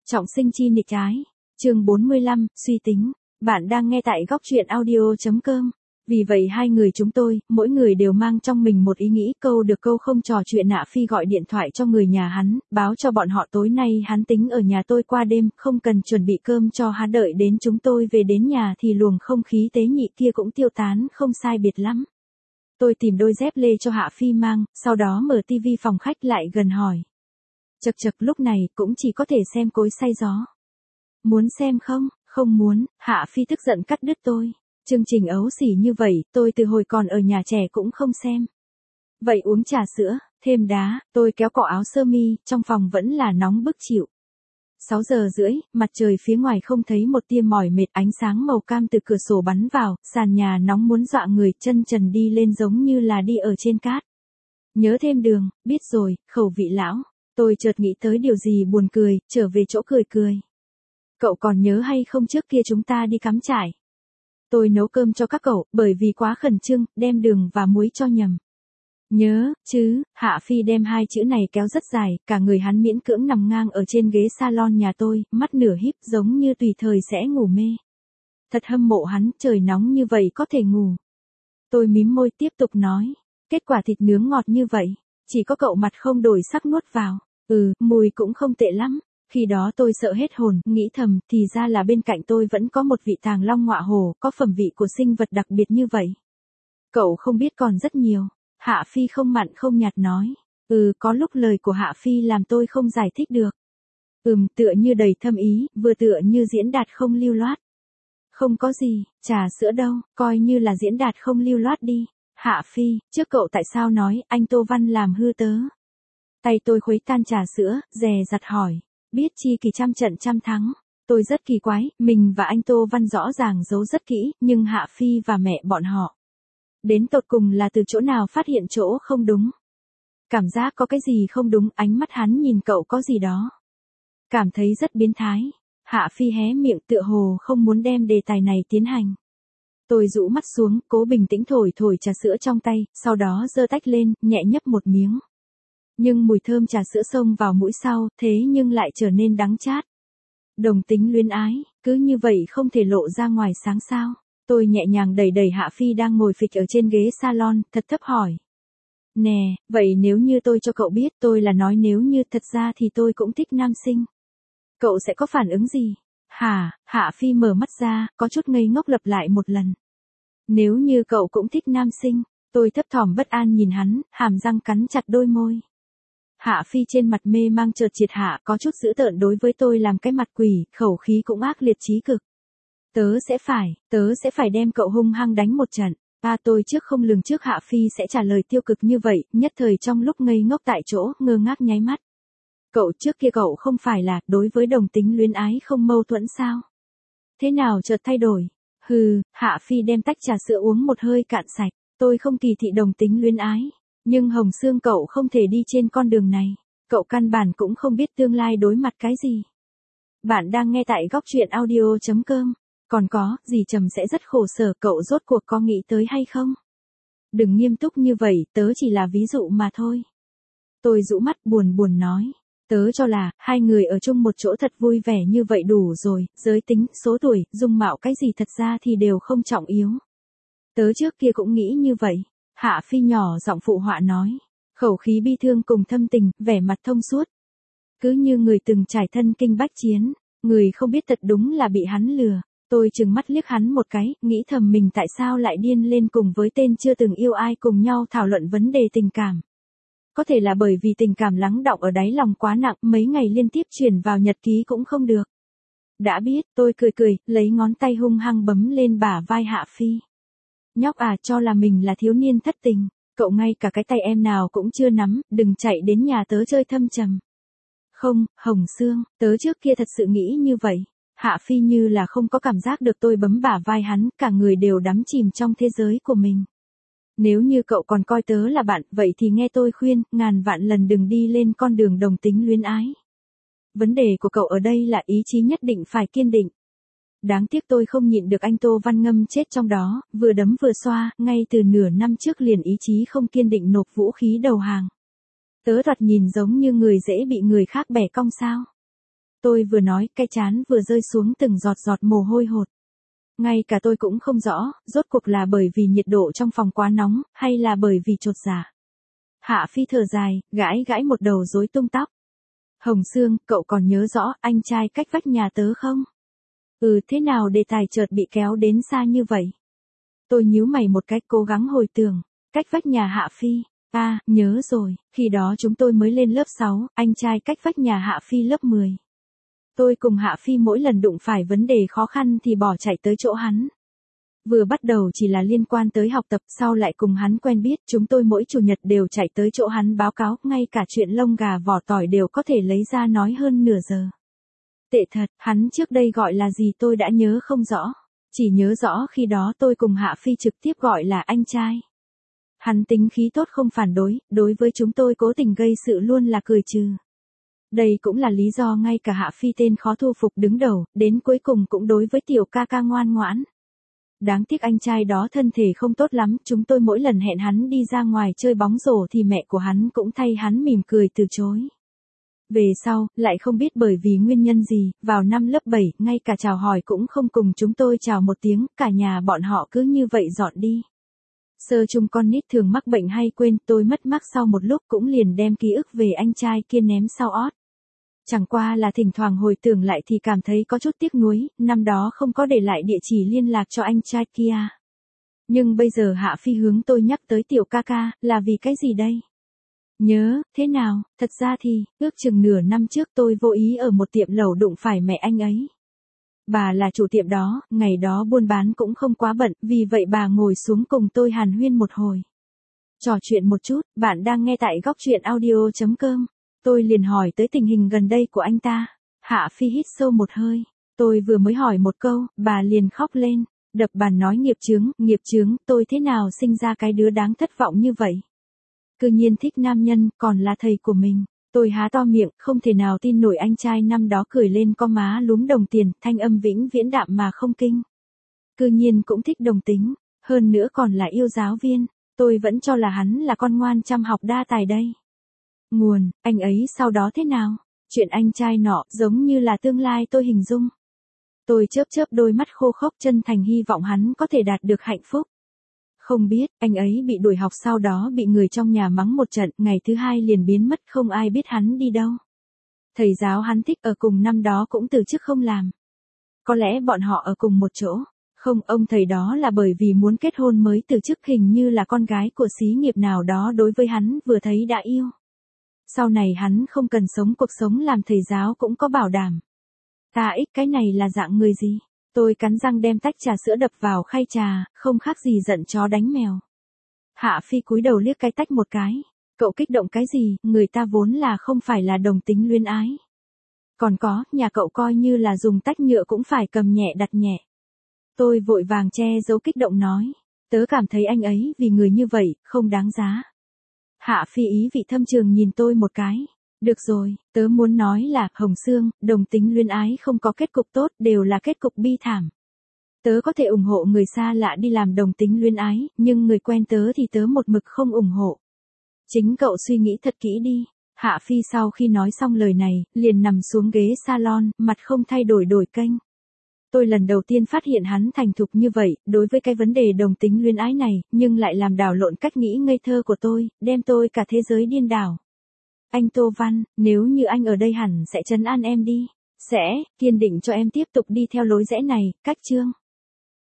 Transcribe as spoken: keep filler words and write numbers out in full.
Trọng sinh chi nghịch ái. Chương bốn mươi lăm, suy tính. Bạn đang nghe tại góc truyện audio chấm com. Vì vậy hai người chúng tôi, mỗi người đều mang trong mình một ý nghĩ, câu được câu không trò chuyện. Hạ Phi gọi điện thoại cho người nhà hắn, báo cho bọn họ tối nay hắn tính ở nhà tôi qua đêm, không cần chuẩn bị cơm cho hắn. Đợi đến chúng tôi về đến nhà thì luồng không khí tế nhị kia cũng tiêu tán không sai biệt lắm. Tôi tìm đôi dép lê cho Hạ Phi mang, sau đó mở tivi phòng khách lại gần hỏi. Chật chật, lúc này cũng chỉ có thể xem Cối Xay Gió. Muốn xem không? Không muốn. Hạ Phi tức giận cắt đứt tôi. Chương trình ấu xỉ như vậy, tôi từ hồi còn ở nhà trẻ cũng không xem. Vậy uống trà sữa, thêm đá. Tôi kéo cọ áo sơ mi, trong phòng vẫn là nóng bức chịu. sáu giờ rưỡi, mặt trời phía ngoài không thấy một tia mỏi mệt, ánh sáng màu cam từ cửa sổ bắn vào, sàn nhà nóng muốn dọa người, chân trần đi lên giống như là đi ở trên cát. Nhớ thêm đường, biết rồi, khẩu vị lão. Tôi chợt nghĩ tới điều gì buồn cười, trở về chỗ cười cười. Cậu còn nhớ hay không trước kia chúng ta đi cắm trại? Tôi nấu cơm cho các cậu, bởi vì quá khẩn trương, đem đường và muối cho nhầm. Nhớ, chứ. Hạ Phi đem hai chữ này kéo rất dài, cả người hắn miễn cưỡng nằm ngang ở trên ghế salon nhà tôi, mắt nửa híp giống như tùy thời sẽ ngủ mê. Thật hâm mộ hắn, trời nóng như vậy có thể ngủ. Tôi mím môi tiếp tục nói, kết quả thịt nướng ngọt như vậy, chỉ có cậu mặt không đổi sắc nuốt vào. Ừ, mùi cũng không tệ lắm. Khi đó tôi sợ hết hồn, nghĩ thầm, thì ra là bên cạnh tôi vẫn có một vị tàng long ngọa hổ, có phẩm vị của sinh vật đặc biệt như vậy. Cậu không biết còn rất nhiều. Hạ Phi không mặn không nhạt nói. Ừ, có lúc lời của Hạ Phi làm tôi không giải thích được. Ừm, tựa như đầy thâm ý, vừa tựa như diễn đạt không lưu loát. Không có gì, trà sữa đâu, coi như là diễn đạt không lưu loát đi. Hạ Phi, trước cậu tại sao nói anh Tô Văn làm hư tớ? Tay tôi khuấy tan trà sữa, dè dặt hỏi. Biết chi kỳ trăm trận trăm thắng. Tôi rất kỳ quái, mình và anh Tô Văn rõ ràng giấu rất kỹ, nhưng Hạ Phi và mẹ bọn họ. Đến tột cùng là từ chỗ nào phát hiện chỗ không đúng. Cảm giác có cái gì không đúng, ánh mắt hắn nhìn cậu có gì đó. Cảm thấy rất biến thái. Hạ Phi hé miệng tựa hồ không muốn đem đề tài này tiến hành. Tôi rũ mắt xuống, cố bình tĩnh thổi thổi trà sữa trong tay, sau đó giơ tách lên, nhẹ nhấp một miếng. Nhưng mùi thơm trà sữa xông vào mũi sau, thế nhưng lại trở nên đắng chát. Đồng tính luyến ái, cứ như vậy không thể lộ ra ngoài sáng sao. Tôi nhẹ nhàng đẩy đẩy Hạ Phi đang ngồi phịch ở trên ghế salon, thật thấp hỏi. Nè, vậy nếu như tôi cho cậu biết, tôi là nói nếu như thật ra thì tôi cũng thích nam sinh. Cậu sẽ có phản ứng gì? Hả? Hạ Phi mở mắt ra, có chút ngây ngốc lặp lại một lần. Nếu như cậu cũng thích nam sinh, tôi thấp thỏm bất an nhìn hắn, hàm răng cắn chặt đôi môi. Hạ Phi trên mặt mê mang chợt triệt hạ, có chút dữ tợn đối với tôi làm cái mặt quỷ, khẩu khí cũng ác liệt chí cực. Tớ sẽ phải, tớ sẽ phải đem cậu hung hăng đánh một trận. À, tôi trước không lường trước Hạ Phi sẽ trả lời tiêu cực như vậy, nhất thời trong lúc ngây ngốc tại chỗ, ngơ ngác nháy mắt. Cậu trước kia cậu không phải là, đối với đồng tính luyến ái không mâu thuẫn sao? Thế nào chợt thay đổi? Hừ, Hạ Phi đem tách trà sữa uống một hơi cạn sạch, tôi không kỳ thị đồng tính luyến ái. Nhưng Hồng Sương cậu không thể đi trên con đường này. Cậu căn bản cũng không biết tương lai đối mặt cái gì. Bạn đang nghe tại góc truyện audio chấm com. Còn có, dì Trầm sẽ rất khổ sở, cậu rốt cuộc có nghĩ tới hay không? Đừng nghiêm túc như vậy, tớ chỉ là ví dụ mà thôi. Tôi rũ mắt buồn buồn nói. Tớ cho là, hai người ở chung một chỗ thật vui vẻ như vậy đủ rồi, giới tính, số tuổi, dung mạo cái gì thật ra thì đều không trọng yếu. Tớ trước kia cũng nghĩ như vậy. Hạ Phi nhỏ giọng phụ họa nói, khẩu khí bi thương cùng thâm tình, vẻ mặt thông suốt. Cứ như người từng trải thân kinh bách chiến, người không biết thật đúng là bị hắn lừa. Tôi trừng mắt liếc hắn một cái, nghĩ thầm mình tại sao lại điên lên cùng với tên chưa từng yêu ai cùng nhau thảo luận vấn đề tình cảm. Có thể là bởi vì tình cảm lắng đọng ở đáy lòng quá nặng, mấy ngày liên tiếp chuyển vào nhật ký cũng không được. Đã biết, tôi cười cười, lấy ngón tay hung hăng bấm lên bả vai Hạ Phi. Nhóc à, cho là mình là thiếu niên thất tình, cậu ngay cả cái tay em nào cũng chưa nắm, đừng chạy đến nhà tớ chơi thâm trầm. Không, Hồng Sương, tớ trước kia thật sự nghĩ như vậy. Hạ Phi như là không có cảm giác được tôi bấm bả vai hắn, cả người đều đắm chìm trong thế giới của mình. Nếu như cậu còn coi tớ là bạn, vậy thì nghe tôi khuyên, ngàn vạn lần đừng đi lên con đường đồng tính luyến ái. Vấn đề của cậu ở đây là ý chí nhất định phải kiên định. Đáng tiếc tôi không nhịn được anh Tô Văn ngâm chết trong đó, vừa đấm vừa xoa, ngay từ nửa năm trước liền ý chí không kiên định nộp vũ khí đầu hàng. Tớ thoạt nhìn giống như người dễ bị người khác bẻ cong sao. Tôi vừa nói, cái trán vừa rơi xuống từng giọt giọt mồ hôi hột. Ngay cả tôi cũng không rõ, rốt cuộc là bởi vì nhiệt độ trong phòng quá nóng, hay là bởi vì chột dạ. Hạ Phi thở dài, gãi gãi một đầu rối tung tóc. Hồng Sương, cậu còn nhớ rõ anh trai cách vách nhà tớ không? Ừ, thế nào đề tài chợt bị kéo đến xa như vậy? Tôi nhíu mày một cách cố gắng hồi tưởng. Cách vách nhà Hạ Phi. À, nhớ rồi, khi đó chúng tôi mới lên lớp sáu, anh trai cách vách nhà Hạ Phi lớp mười. Tôi cùng Hạ Phi mỗi lần đụng phải vấn đề khó khăn thì bỏ chạy tới chỗ hắn. Vừa bắt đầu chỉ là liên quan tới học tập, sau lại cùng hắn quen biết, chúng tôi mỗi chủ nhật đều chạy tới chỗ hắn báo cáo, ngay cả chuyện lông gà vỏ tỏi đều có thể lấy ra nói hơn nửa giờ. Tệ thật, hắn trước đây gọi là gì tôi đã nhớ không rõ. Chỉ nhớ rõ khi đó tôi cùng Hạ Phi trực tiếp gọi là anh trai. Hắn tính khí tốt không phản đối, đối với chúng tôi cố tình gây sự luôn là cười trừ. Đây cũng là lý do ngay cả Hạ Phi tên khó thu phục đứng đầu, đến cuối cùng cũng đối với tiểu ca ca ngoan ngoãn. Đáng tiếc anh trai đó thân thể không tốt lắm, chúng tôi mỗi lần hẹn hắn đi ra ngoài chơi bóng rổ thì mẹ của hắn cũng thay hắn mỉm cười từ chối. Về sau, lại không biết bởi vì nguyên nhân gì, vào năm lớp bảy, ngay cả chào hỏi cũng không cùng chúng tôi chào một tiếng, cả nhà bọn họ cứ như vậy dọn đi. Sơ chung con nít thường mắc bệnh hay quên, tôi mất mát sau một lúc cũng liền đem ký ức về anh trai kia ném sau ót. Chẳng qua là thỉnh thoảng hồi tưởng lại thì cảm thấy có chút tiếc nuối, năm đó không có để lại địa chỉ liên lạc cho anh trai kia. Nhưng bây giờ Hạ Phi hướng tôi nhắc tới tiểu ca ca, là vì cái gì đây? Nhớ, thế nào, thật ra thì, ước chừng nửa năm trước tôi vô ý ở một tiệm lẩu đụng phải mẹ anh ấy. Bà là chủ tiệm đó, ngày đó buôn bán cũng không quá bận, vì vậy bà ngồi xuống cùng tôi hàn huyên một hồi. Trò chuyện một chút, bạn đang nghe tại góc truyện audio chấm com. Tôi liền hỏi tới tình hình gần đây của anh ta. Hạ Phi hít sâu một hơi. Tôi vừa mới hỏi một câu, bà liền khóc lên. Đập bàn nói nghiệp chướng, nghiệp chướng, tôi thế nào sinh ra cái đứa đáng thất vọng như vậy. Cứ nhiên thích nam nhân, còn là thầy của mình. Tôi há to miệng, không thể nào tin nổi anh trai năm đó cười lên có má lúm đồng tiền, thanh âm vĩnh viễn đạm mà không kinh. Cứ nhiên cũng thích đồng tính, hơn nữa còn là yêu giáo viên. Tôi vẫn cho là hắn là con ngoan chăm học đa tài đây. Nguồn, anh ấy sau đó thế nào? Chuyện anh trai nọ, giống như là tương lai tôi hình dung. Tôi chớp chớp đôi mắt khô khốc chân thành hy vọng hắn có thể đạt được hạnh phúc. Không biết, anh ấy bị đuổi học sau đó bị người trong nhà mắng một trận, ngày thứ hai liền biến mất không ai biết hắn đi đâu. Thầy giáo hắn thích ở cùng năm đó cũng từ chức không làm. Có lẽ bọn họ ở cùng một chỗ. Không, ông thầy đó là bởi vì muốn kết hôn mới từ chức, hình như là con gái của xí nghiệp nào đó đối với hắn vừa thấy đã yêu. Sau này hắn không cần sống cuộc sống làm thầy giáo cũng có bảo đảm. Ta ích cái này là dạng người gì? Tôi cắn răng đem tách trà sữa đập vào khay trà, không khác gì giận chó đánh mèo. Hạ Phi cúi đầu liếc cái tách một cái. Cậu kích động cái gì, người ta vốn là không phải là đồng tính luyến ái. Còn có, nhà cậu coi như là dùng tách nhựa cũng phải cầm nhẹ đặt nhẹ. Tôi vội vàng che giấu kích động nói. Tớ cảm thấy anh ấy vì người như vậy, không đáng giá. Hạ Phi ý vị thâm trường nhìn tôi một cái. Được rồi, tớ muốn nói là, Hồng Sương, đồng tính luyến ái không có kết cục tốt, đều là kết cục bi thảm. Tớ có thể ủng hộ người xa lạ đi làm đồng tính luyến ái, nhưng người quen tớ thì tớ một mực không ủng hộ. Chính cậu suy nghĩ thật kỹ đi. Hạ Phi sau khi nói xong lời này, liền nằm xuống ghế salon, mặt không thay đổi đổi kênh. Tôi lần đầu tiên phát hiện hắn thành thục như vậy, đối với cái vấn đề đồng tính luyến ái này, nhưng lại làm đảo lộn cách nghĩ ngây thơ của tôi, đem tôi cả thế giới điên đảo. Anh Tô Văn, nếu như anh ở đây hẳn sẽ trấn an em đi. Sẽ, kiên định cho em tiếp tục đi theo lối rẽ này, cách chương.